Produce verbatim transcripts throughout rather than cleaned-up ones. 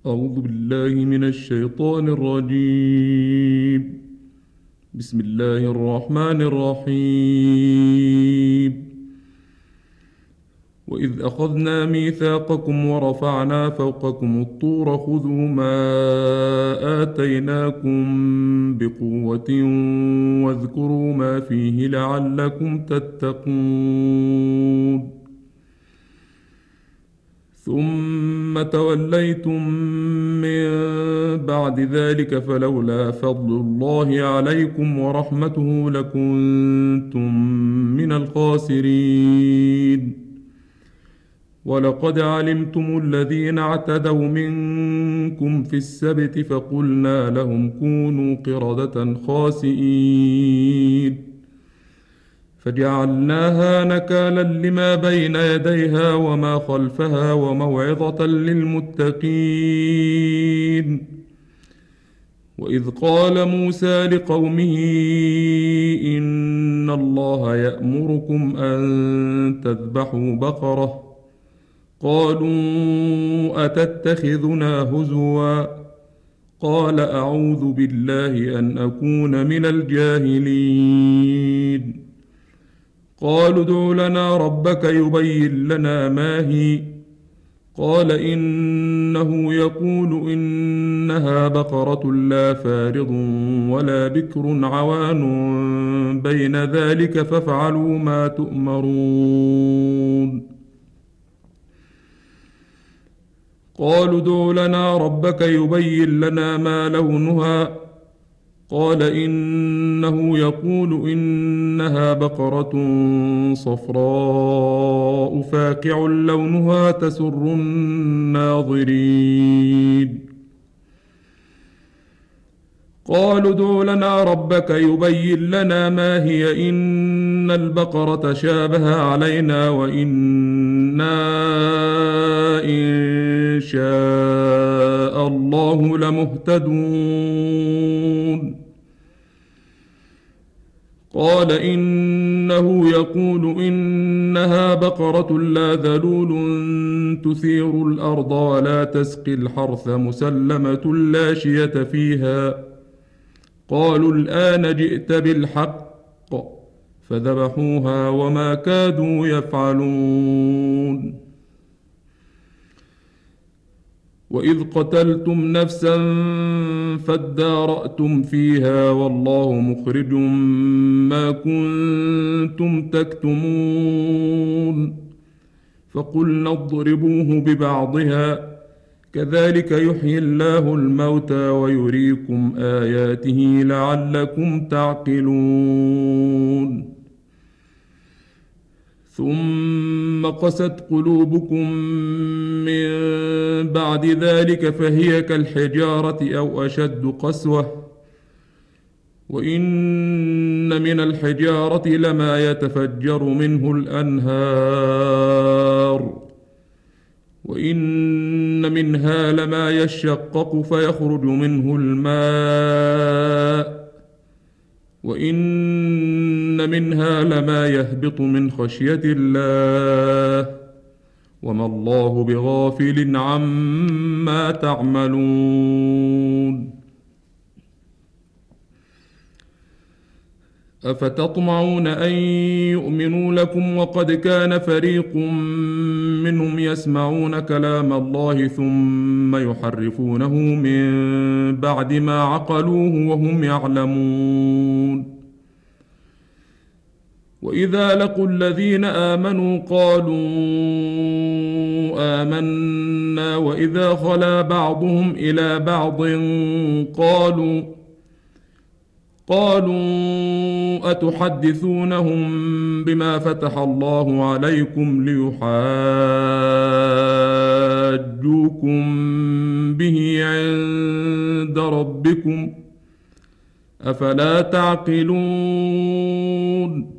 أعوذ بالله من الشيطان الرجيم. بسم الله الرحمن الرحيم. وإذ أخذنا ميثاقكم ورفعنا فوقكم الطور خذوا ما آتيناكم بقوة واذكروا ما فيه لعلكم تتقون. ثم توليتم من بعد ذلك فلولا فضل الله عليكم ورحمته لكنتم من الخاسرين. ولقد علمتم الذين اعتدوا منكم في السبت فقلنا لهم كونوا قردة خاسئين فجعلناها نكالا لما بين يديها وما خلفها وموعظة للمتقين. وإذ قال موسى لقومه إن الله يأمركم أن تذبحوا بقرة قالوا أتتخذنا هزوا قال أعوذ بالله أن أكون من الجاهلين. قالوا ادع لنا ربك يبين لنا ما هي قال إنه يقول إنها بقرة لا فارض ولا بكر عوان بين ذلك فافعلوا ما تؤمرون. قالوا ادع لنا ربك يبين لنا ما لونها قال إنه يقول إنها بقرة صفراء فاقع لونها تسر الناظرين. قالوا ادع لنا ربك يبين لنا ما هي إن البقرة شابه علينا وإنا إن شاء الله لمهتدون. قال إنه يقول إنها بقرة لا ذلول تثير الأرض ولا تسقي الحرث مسلمة لا شية فيها. قالوا الآن جئت بالحق فذبحوها وما كادوا يفعلون. وإذ قتلتم نفسا فادارأتم فيها والله مخرج ما كنتم تكتمون. فقلنا اضربوه ببعضها كذلك يحيي الله الموتى ويريكم آياته لعلكم تعقلون. ثم قست قلوبكم من بعد ذلك فهي كالحجارة أو أشد قسوة وإن من الحجارة لما يتفجر منه الأنهار وإن منها لما يشقق فيخرج منه الماء وإن منها لما يهبط من خشية الله وما الله بغافل عما تعملون. أفتطمعون أن يؤمنوا لكم وقد كان فريق منهم يسمعون كلام الله ثم يحرفونه من بعد ما عقلوه وهم يعلمون. وإذا لقوا الذين آمنوا قالوا آمنا وإذا خلا بعضهم إلى بعض قالوا قالوا أتحدثونهم بما فتح الله عليكم ليحاجوكم به عند ربكم أفلا تعقلون.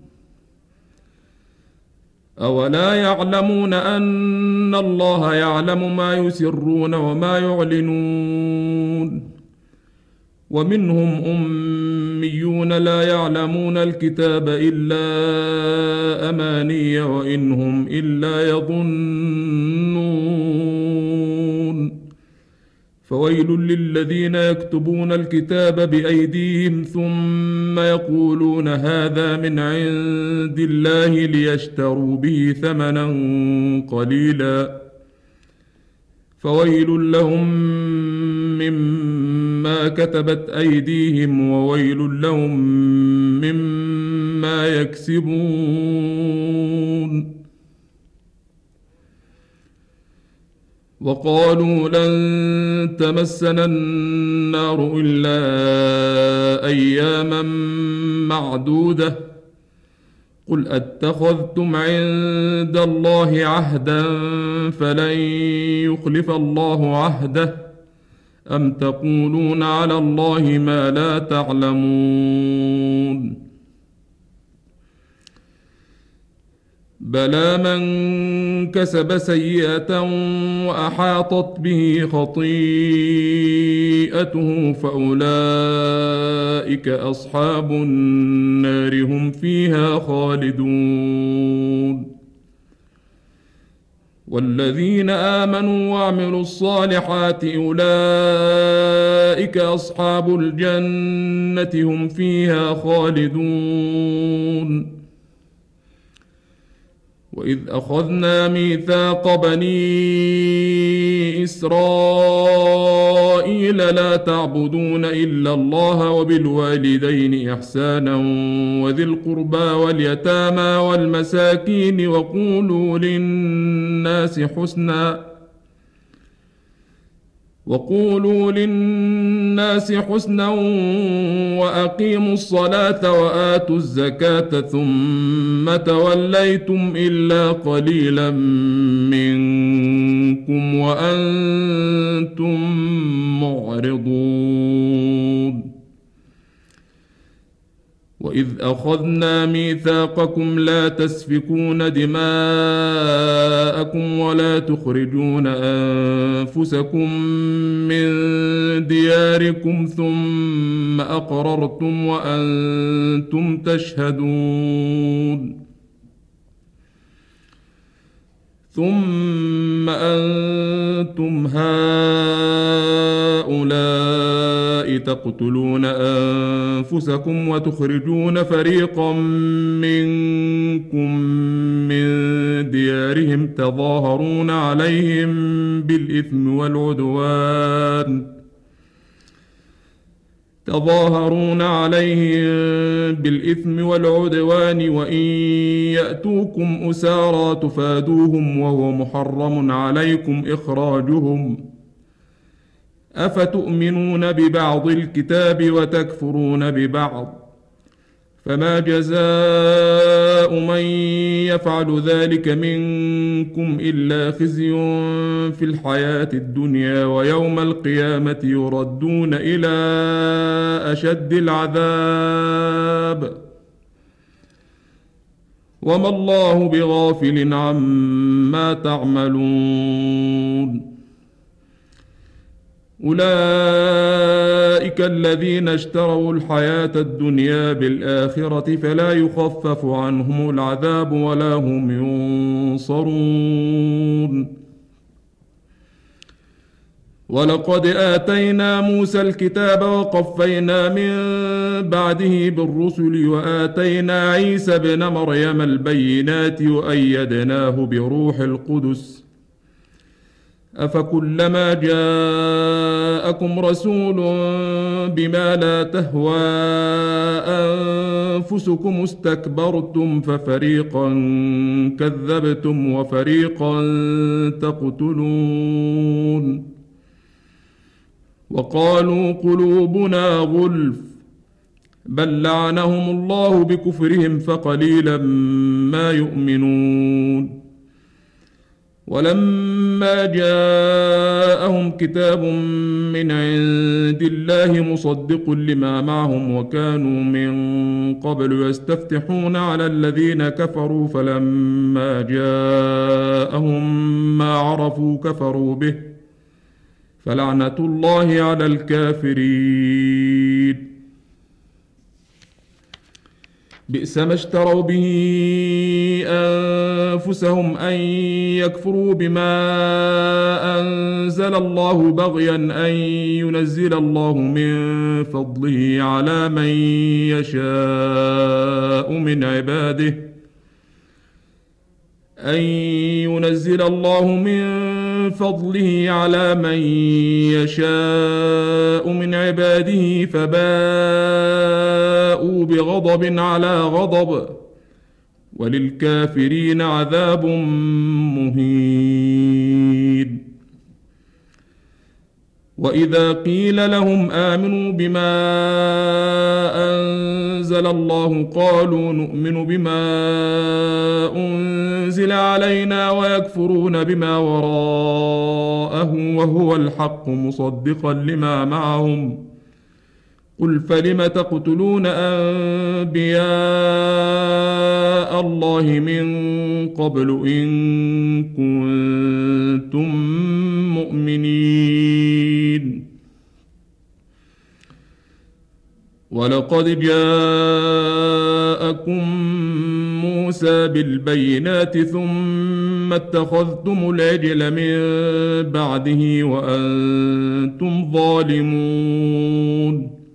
أولا يعلمون أن الله يعلم ما يسرون وما يعلنون. ومنهم أميون لا يعلمون الكتاب إلا أماني وإنهم إلا يظنون فويل للذين يكتبون الكتاب بأيديهم ثم يقولون هذا من عند الله ليشتروا به ثمنا قليلا فويل لهم مما كتبت أيديهم وويل لهم مما يكسبون. وقالوا لن تمسنا النار إلا أياما معدودة قل أتخذتم عند الله عهدا فلن يخلف الله عهده أم تقولون على الله ما لا تعلمون. بلى من كسب سيئة وأحاطت به خطيئته فأولئك أصحاب النار هم فيها خالدون. والذين آمنوا وعملوا الصالحات أولئك أصحاب الجنة هم فيها خالدون. وإذ أخذنا ميثاق بني إسرائيل لا تعبدون إلا الله وبالوالدين إحسانا وذي القربى واليتامى والمساكين وقولوا للناس حسنا وقولوا للناس حسنا وأقيموا الصلاة وآتوا الزكاة ثم توليتم إلا قليلا منكم وأنتم معرضون. وإذ أخذنا ميثاقكم لا تسفكون دماءكم ولا تخرجون أنفسكم من دياركم ثم أقررتم وأنتم تشهدون. ثم أنتم هؤلاء تقتلون أنفسكم وتخرجون فريقا منكم من ديارهم تظاهرون عليهم بالإثم والعدوان تظاهرون عليهم بالإثم والعدوان وإن يأتوكم أسارى تفادوهم وهو محرم عليكم إخراجهم أفتؤمنون ببعض الكتاب وتكفرون ببعض فما جزاء من يفعل ذلك منكم إلا خزي في الحياة الدنيا ويوم القيامة يردون إلى أشد العذاب وما الله بغافل عما تعملون. أولئك الذين اشتروا الحياة الدنيا بالآخرة فلا يخفف عنهم العذاب ولا هم ينصرون. ولقد آتينا موسى الكتاب وقفينا من بعده بالرسل وآتينا عيسى ابن مريم البينات وأيدناه بروح القدس أفكلما جاءكم رسول بما لا تهوى أنفسكم استكبرتم ففريقا كذبتم وفريقا تقتلون. وقالوا قلوبنا غلف بل لعنهم الله بكفرهم فقليلا ما يؤمنون. ولما جاءهم كتاب من عند الله مصدق لما معهم وكانوا من قبل يستفتحون على الذين كفروا فلما جاءهم ما عرفوا كفروا به فلعنة الله على الكافرين. بئس ما اشتروا به أنفسهم أن يكفروا بما أنزل أنزل الله بغيا أن ينزل الله من فضله على من يشاء من عباده أن ينزل الله من فضله على من يشاء من عباده فباءوا بغضب على غضب وللكافرين عذاب مهين. وإذا قيل لهم آمنوا بما أنزل الله قالوا نؤمن بما أنزل علينا ويكفرون بما وراءه وهو الحق مصدقا لما معهم قل فلم تقتلون أنبياء الله من قبل إن كنتم مؤمنين. ولقد جاءكم موسى بالبينات ثم اتخذتم العجل من بعده وأنتم ظالمون.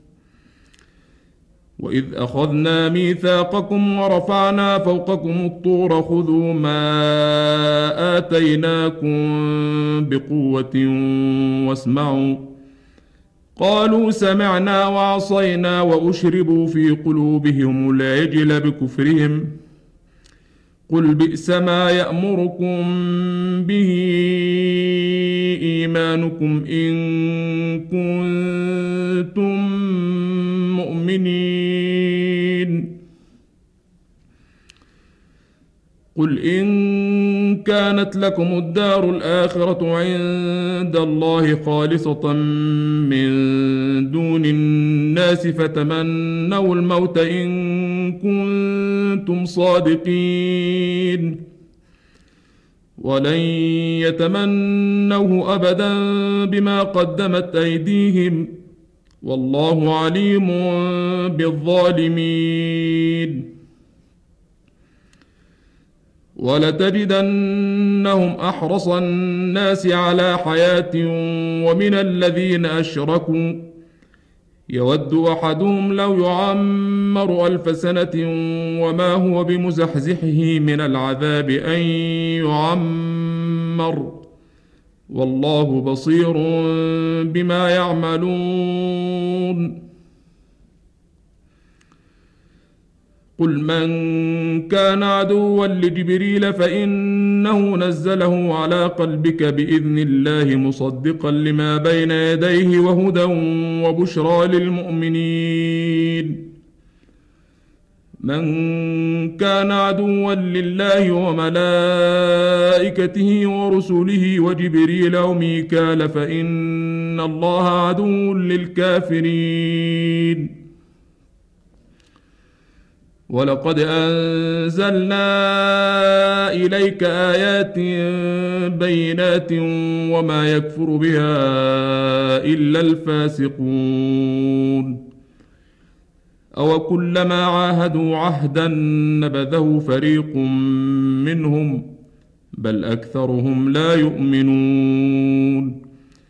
وإذ أخذنا ميثاقكم ورفعنا فوقكم الطور خذوا ما آتيناكم بقوة واسمعوا قالوا سمعنا وعصينا وأشربوا في قلوبهم العجل بكفرهم قل بئس ما يأمركم به إيمانكم إن كنتم مؤمنين. قل إن كانت لكم الدار الآخرة عند الله خالصة من دون الناس فتمنوا الموت إن كنتم صادقين ولن يتمنوه أبدا بما قدمت أيديهم والله عليم بالظالمين. ولتجدنهم أحرص الناس على حياة ومن الذين أشركوا يود أحدهم لو يعمر ألف سنة وما هو بمزحزحه من العذاب أن يعمر والله بصير بما يعملون. قل من كان عدوا لجبريل فإنه نزله على قلبك بإذن الله مصدقا لما بين يديه وهدى وبشرى للمؤمنين. من كان عدوا لله وملائكته ورسله وجبريل وميكال فإن الله عدو للكافرين. ولقد أنزلنا إليك آيات بينات وما يكفر بها إلا الفاسقون. أو كلما عاهدوا عهدا نبذه فريق منهم بل أكثرهم لا يؤمنون.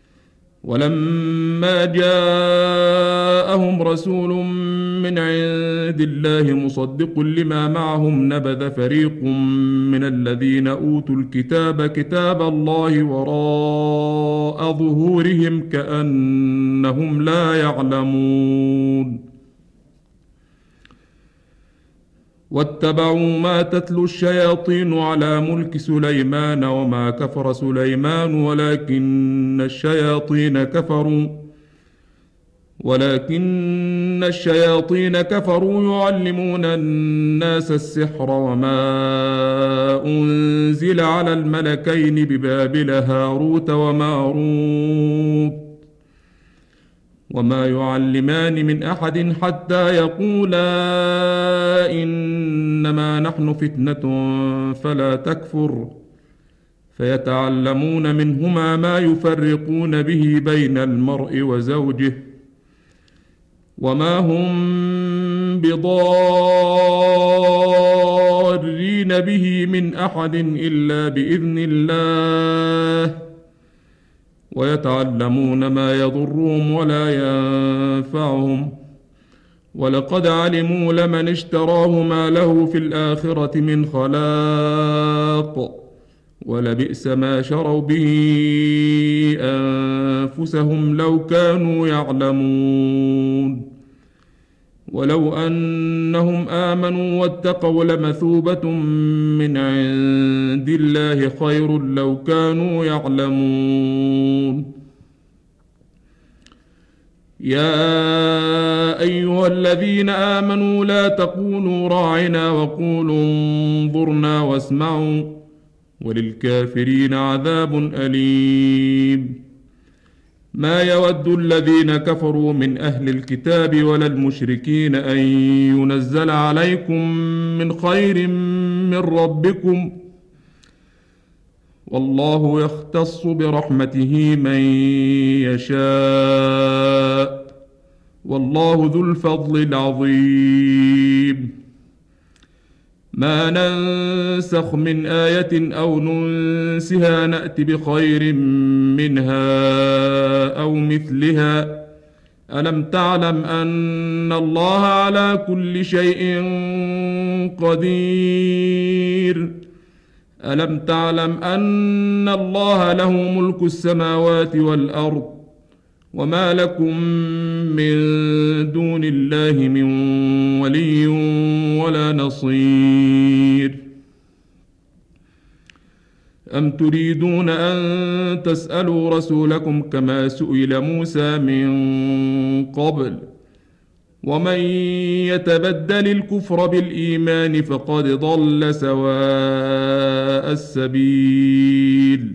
ولما جاءهم رسول من عند الله مصدق لما معهم نبذ فريق من الذين أوتوا الكتاب كتاب الله وراء ظهورهم كأنهم لا يعلمون. واتبعوا ما تتلو الشياطين على ملك سليمان وما كفر سليمان ولكن الشياطين كفروا ولكن الشياطين كفروا يعلمون الناس السحر وما أنزل على الملكين ببابل هاروت وماروت وما يعلمان من أحد حتى يقولا إنما نحن فتنة فلا تكفر فيتعلمون منهما ما يفرقون به بين المرء وزوجه وما هم بضارين به من أحد إلا بإذن الله ويتعلمون ما يضرهم ولا ينفعهم، ولقد علموا لمن اشتراه ما له في الآخرة من خلاق، ولبئس ما شروا به أنفسهم لو كانوا يعلمون. ولو أنهم آمنوا واتقوا لمثوبة من عند الله خير لو كانوا يعلمون. يا أيها الذين آمنوا لا تقولوا راعنا وقولوا انظرنا واسمعوا وللكافرين عذاب أليم. ما يود الذين كفروا من أهل الكتاب ولا المشركين أن ينزل عليكم من خير من ربكم، والله يختص برحمته من يشاء، والله ذو الفضل العظيم. ما ننسخ من آية أو ننسها نأت بخير منها أو مثلها. ألم تعلم أن الله على كل شيء قدير؟ ألم تعلم أن الله له ملك السماوات والأرض، وما لكم من دون الله من ولي ولا نصير. أم تريدون أن تسألوا رسولكم كما سئل موسى من قبل؟ ومن يتبدل الكفر بالإيمان فقد ضل سواء السبيل.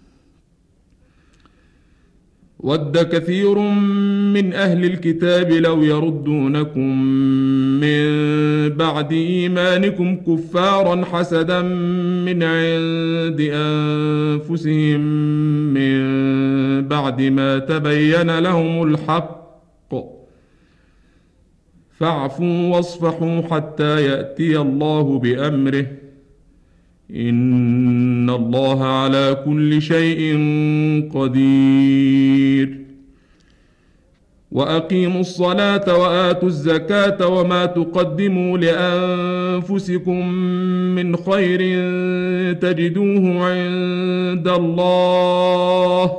ود كثير من أهل الكتاب لو يردونكم من بعد إيمانكم كفارا حسدا من عند أنفسهم من بعد ما تبين لهم الحق، فاعفوا واصفحوا حتى يأتي الله بأمره، إن الله على كل شيء قدير. وأقيموا الصلاة وآتوا الزكاة وما تقدموا لأنفسكم من خير تجدوه عند الله،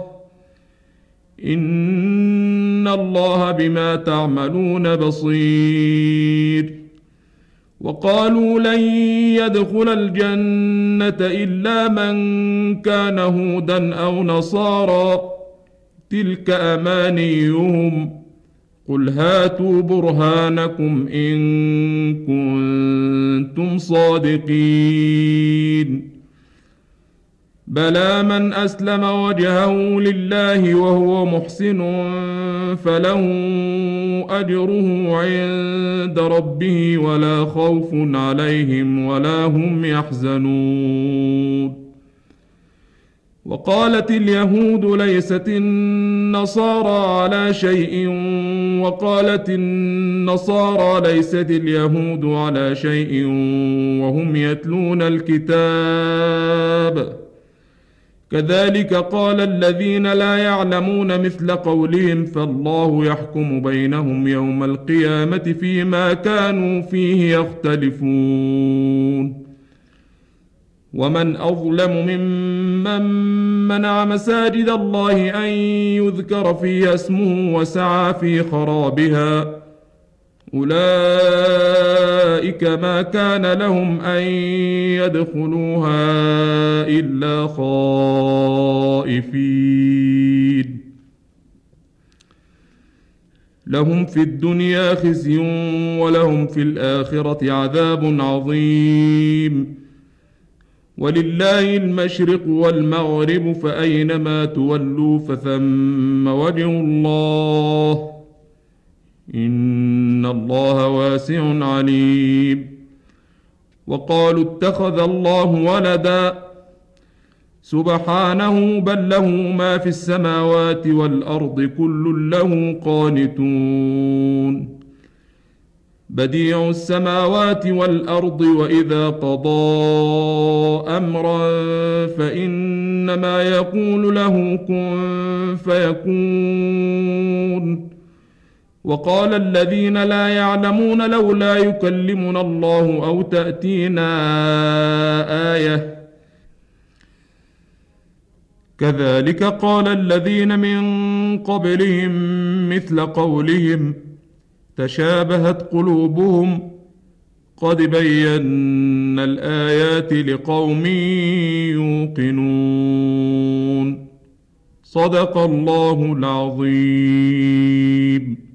إن الله بما تعملون بصير. وقالوا لن يدخل الجنة إلا من كان هودا أو نصارى، تلك أمانيهم، قل هاتوا برهانكم إن كنتم صادقين. بلى من أسلم وجهه لله وهو محسن فله أجره عند ربه ولا خوف عليهم ولا هم يحزنون. وقالت اليهود ليست النصارى على شيء، وقالت النصارى ليست اليهود على شيء وهم يتلون الكتاب، كذلك قال الذين لا يعلمون مثل قولهم، فالله يحكم بينهم يوم القيامة فيما كانوا فيه يختلفون. ومن أظلم ممن منع مساجد الله أن يذكر فيها اسمه وسعى في خرابها، أولئك ما كان لهم أن يدخلوها إلا خائفين، لهم في الدنيا خزي ولهم في الآخرة عذاب عظيم. ولله المشرق والمغرب فأينما تولوا فثم وجه الله، إن الله واسع عليم. وقالوا اتخذ الله ولدا، سبحانه بل له ما في السماوات والأرض كل له قانتون. بديع السماوات والأرض وإذا قضى أمرا فإن إنما يقول له كن فيكون. وقال الذين لا يعلمون لولا يكلمنا الله أو تأتينا آية كذلك قال الذين من قبلهم مثل قولهم تشابهت قلوبهم قد بينا الآيات لقوم يوقنون. صدق الله العظيم.